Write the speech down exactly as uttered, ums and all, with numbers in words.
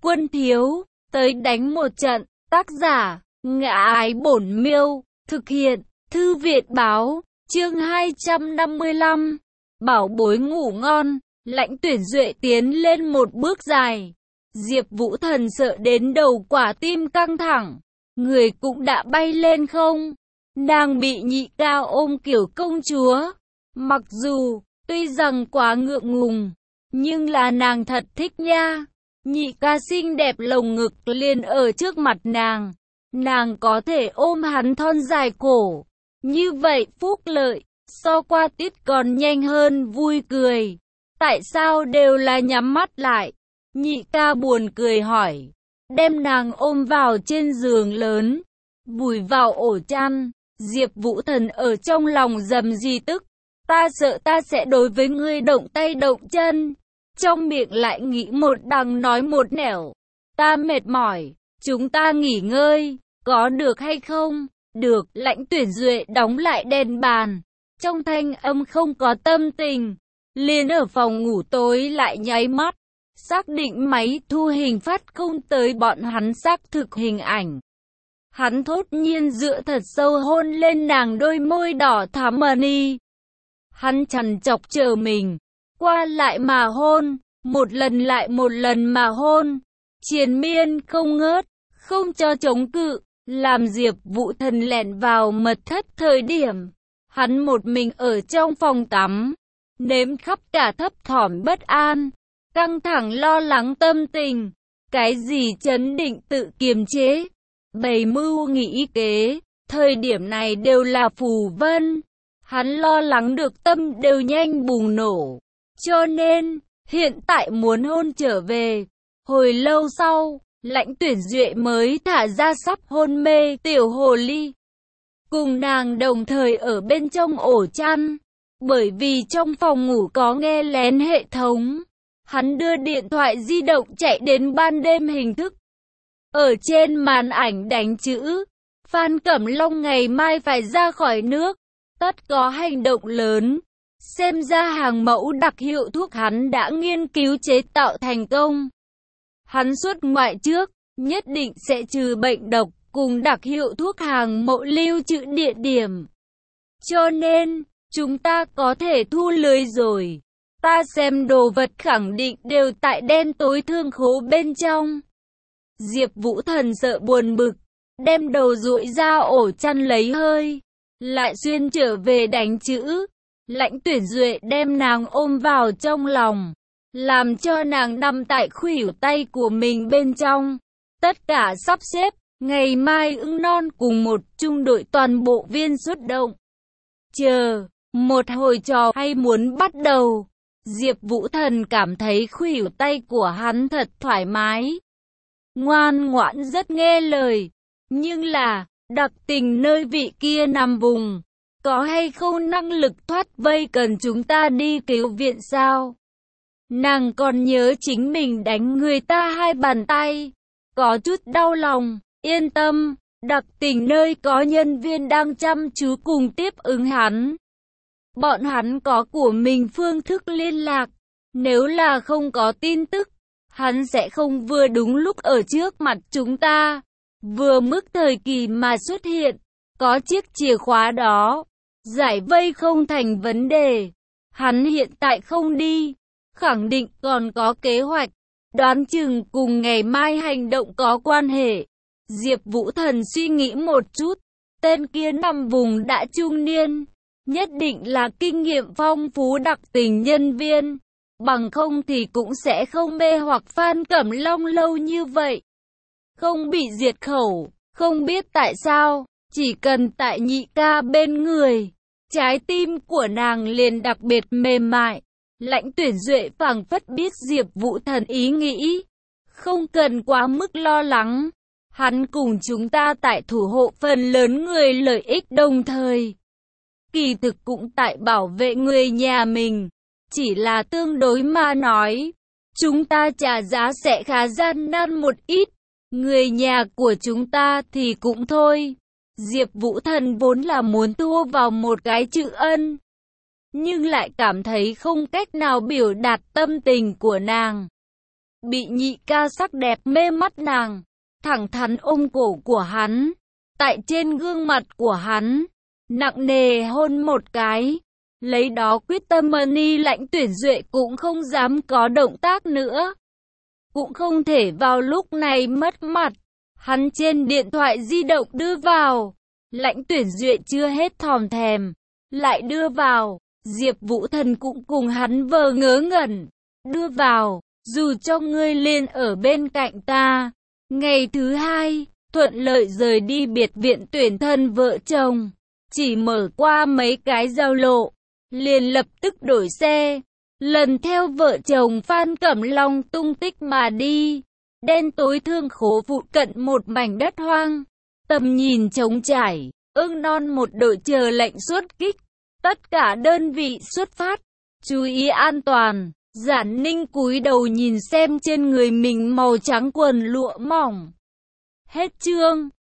Quân thiếu, tới đánh một trận. Tác giả, Ngã Ái Bổn Miêu. Thực hiện, Thư Viện Báo. Chương hai trăm năm mươi lăm. Bảo bối ngủ ngon. Lãnh Tuyển Duệ tiến lên một bước dài. Diệp Vũ Thần sợ đến đầu quả tim căng thẳng. Người cũng đã bay lên không. Nàng bị nhị ca ôm kiểu công chúa. Mặc dù, tuy rằng quá ngượng ngùng, nhưng là nàng thật thích nha. Nhị ca xinh đẹp lồng ngực liền ở trước mặt nàng. Nàng có thể ôm hắn thon dài cổ. Như vậy phúc lợi, so qua tiết còn nhanh hơn vui cười. Tại sao đều là nhắm mắt lại? Nhị ca buồn cười hỏi. Đem nàng ôm vào trên giường lớn, vùi vào ổ chăn. Diệp Vũ Thần ở trong lòng rầm rì tức. Ta sợ ta sẽ đối với ngươi động tay động chân. Trong miệng lại nghĩ một đằng nói một nẻo. Ta mệt mỏi, chúng ta nghỉ ngơi, có được hay không? Được. Lãnh Tuyển Duệ đóng lại đèn bàn. Trong thanh âm không có tâm tình. Liền ở phòng ngủ tối lại nháy mắt. Xác định máy thu hình phát không tới bọn hắn xác thực hình ảnh. Hắn thốt nhiên dựa thật sâu hôn lên nàng đôi môi đỏ thắm mờ ni. Hắn trằn trọc chờ mình, qua lại mà hôn, một lần lại một lần mà hôn, triền miên không ngớt, không cho chống cự, làm Diệp Vũ Thần lẻn vào mật thất thời điểm. Hắn một mình ở trong phòng tắm, nếm khắp cả thấp thỏm bất an, căng thẳng lo lắng tâm tình, cái gì trấn định tự kiềm chế, bày mưu nghĩ kế, thời điểm này đều là phù vân. Hắn lo lắng được tâm đều nhanh bùng nổ. Cho nên, hiện tại muốn hôn trở về. Hồi lâu sau, Lãnh Tuyển Duệ mới thả ra sắp hôn mê tiểu hồ ly. Cùng nàng đồng thời ở bên trong ổ chăn. Bởi vì trong phòng ngủ có nghe lén hệ thống. Hắn đưa điện thoại di động chạy đến ban đêm hình thức. Ở trên màn ảnh đánh chữ. Phan Cẩm Long ngày mai phải ra khỏi nước. Tất có hành động lớn. Xem ra hàng mẫu đặc hiệu thuốc hắn đã nghiên cứu chế tạo thành công. Hắn xuất ngoại trước, nhất định sẽ trừ bệnh độc, cùng đặc hiệu thuốc hàng mẫu lưu trữ địa điểm. Cho nên, chúng ta có thể thu lưới rồi. Ta xem đồ vật khẳng định đều tại đen tối thương khố bên trong. Diệp Vũ Thần sợ buồn bực, đem đầu duỗi ra ổ chăn lấy hơi. Lại xuyên trở về đánh chữ. Lãnh Tuyển Duệ đem nàng ôm vào trong lòng, làm cho nàng nằm tại khuỷu tay của mình bên trong. Tất cả sắp xếp, ngày mai ưng non cùng một trung đội toàn bộ viên xuất động. Chờ, một hồi trò hay muốn bắt đầu. Diệp Vũ Thần cảm thấy khuỷu tay của hắn thật thoải mái, ngoan ngoãn rất nghe lời. Nhưng là, đặc tình nơi vị kia nằm vùng, có hay không năng lực thoát vây cần chúng ta đi cứu viện sao? Nàng còn nhớ chính mình đánh người ta hai bàn tay, có chút đau lòng. Yên tâm, đặc tình nơi có nhân viên đang chăm chú cùng tiếp ứng hắn. Bọn hắn có của mình phương thức liên lạc, nếu là không có tin tức, hắn sẽ không vừa đúng lúc ở trước mặt chúng ta. Vừa mức thời kỳ mà xuất hiện, có chiếc chìa khóa đó, giải vây không thành vấn đề. Hắn hiện tại không đi, khẳng định còn có kế hoạch, đoán chừng cùng ngày mai hành động có quan hệ. Diệp Vũ Thần suy nghĩ một chút, tên kia nằm vùng đã trung niên, nhất định là kinh nghiệm phong phú đặc tình nhân viên, bằng không thì cũng sẽ không mê hoặc Phan Cẩm Long lâu như vậy. Không bị diệt khẩu, không biết tại sao, chỉ cần tại nhị ca bên người, trái tim của nàng liền đặc biệt mềm mại. Lãnh Tuyển Duệ phảng phất biết Diệp Vũ Thần ý nghĩ, không cần quá mức lo lắng. Hắn cùng chúng ta tại thủ hộ phần lớn người lợi ích đồng thời. Kỳ thực cũng tại bảo vệ người nhà mình, chỉ là tương đối mà nói, chúng ta trả giá sẽ khá gian nan một ít. Người nhà của chúng ta thì cũng thôi. Diệp Vũ Thần vốn là muốn thua vào một cái chữ ân, nhưng lại cảm thấy không cách nào biểu đạt tâm tình của nàng. bị nhị ca sắc đẹp mê mắt nàng, thẳng thắn ôm cổ của hắn, tại trên gương mặt của hắn, nặng nề hôn một cái. Lấy đó quyết tâm Ni Lãnh Tuyển Duệ cũng không dám có động tác nữa. Cũng không thể vào lúc này mất mặt. Hắn trên điện thoại di động đưa vào. Lãnh Tuyển Duệ chưa hết thòm thèm, lại đưa vào. Diệp Vũ Thần cũng cùng hắn vờ ngớ ngẩn. Đưa vào, dù cho ngươi lên ở bên cạnh ta. Ngày thứ hai, thuận lợi rời đi biệt viện tuyển thân vợ chồng. Chỉ mở qua mấy cái giao lộ, liền lập tức đổi xe, lần theo vợ chồng Phan Cẩm Long tung tích mà đi. Đen tối thương khố phụ cận một mảnh đất hoang, tầm nhìn trống trải, ưng non một đội chờ lệnh xuất kích. Tất cả đơn vị xuất phát, chú ý an toàn. Giản Ninh cúi đầu nhìn xem trên người mình màu trắng quần lụa mỏng. Hết chương.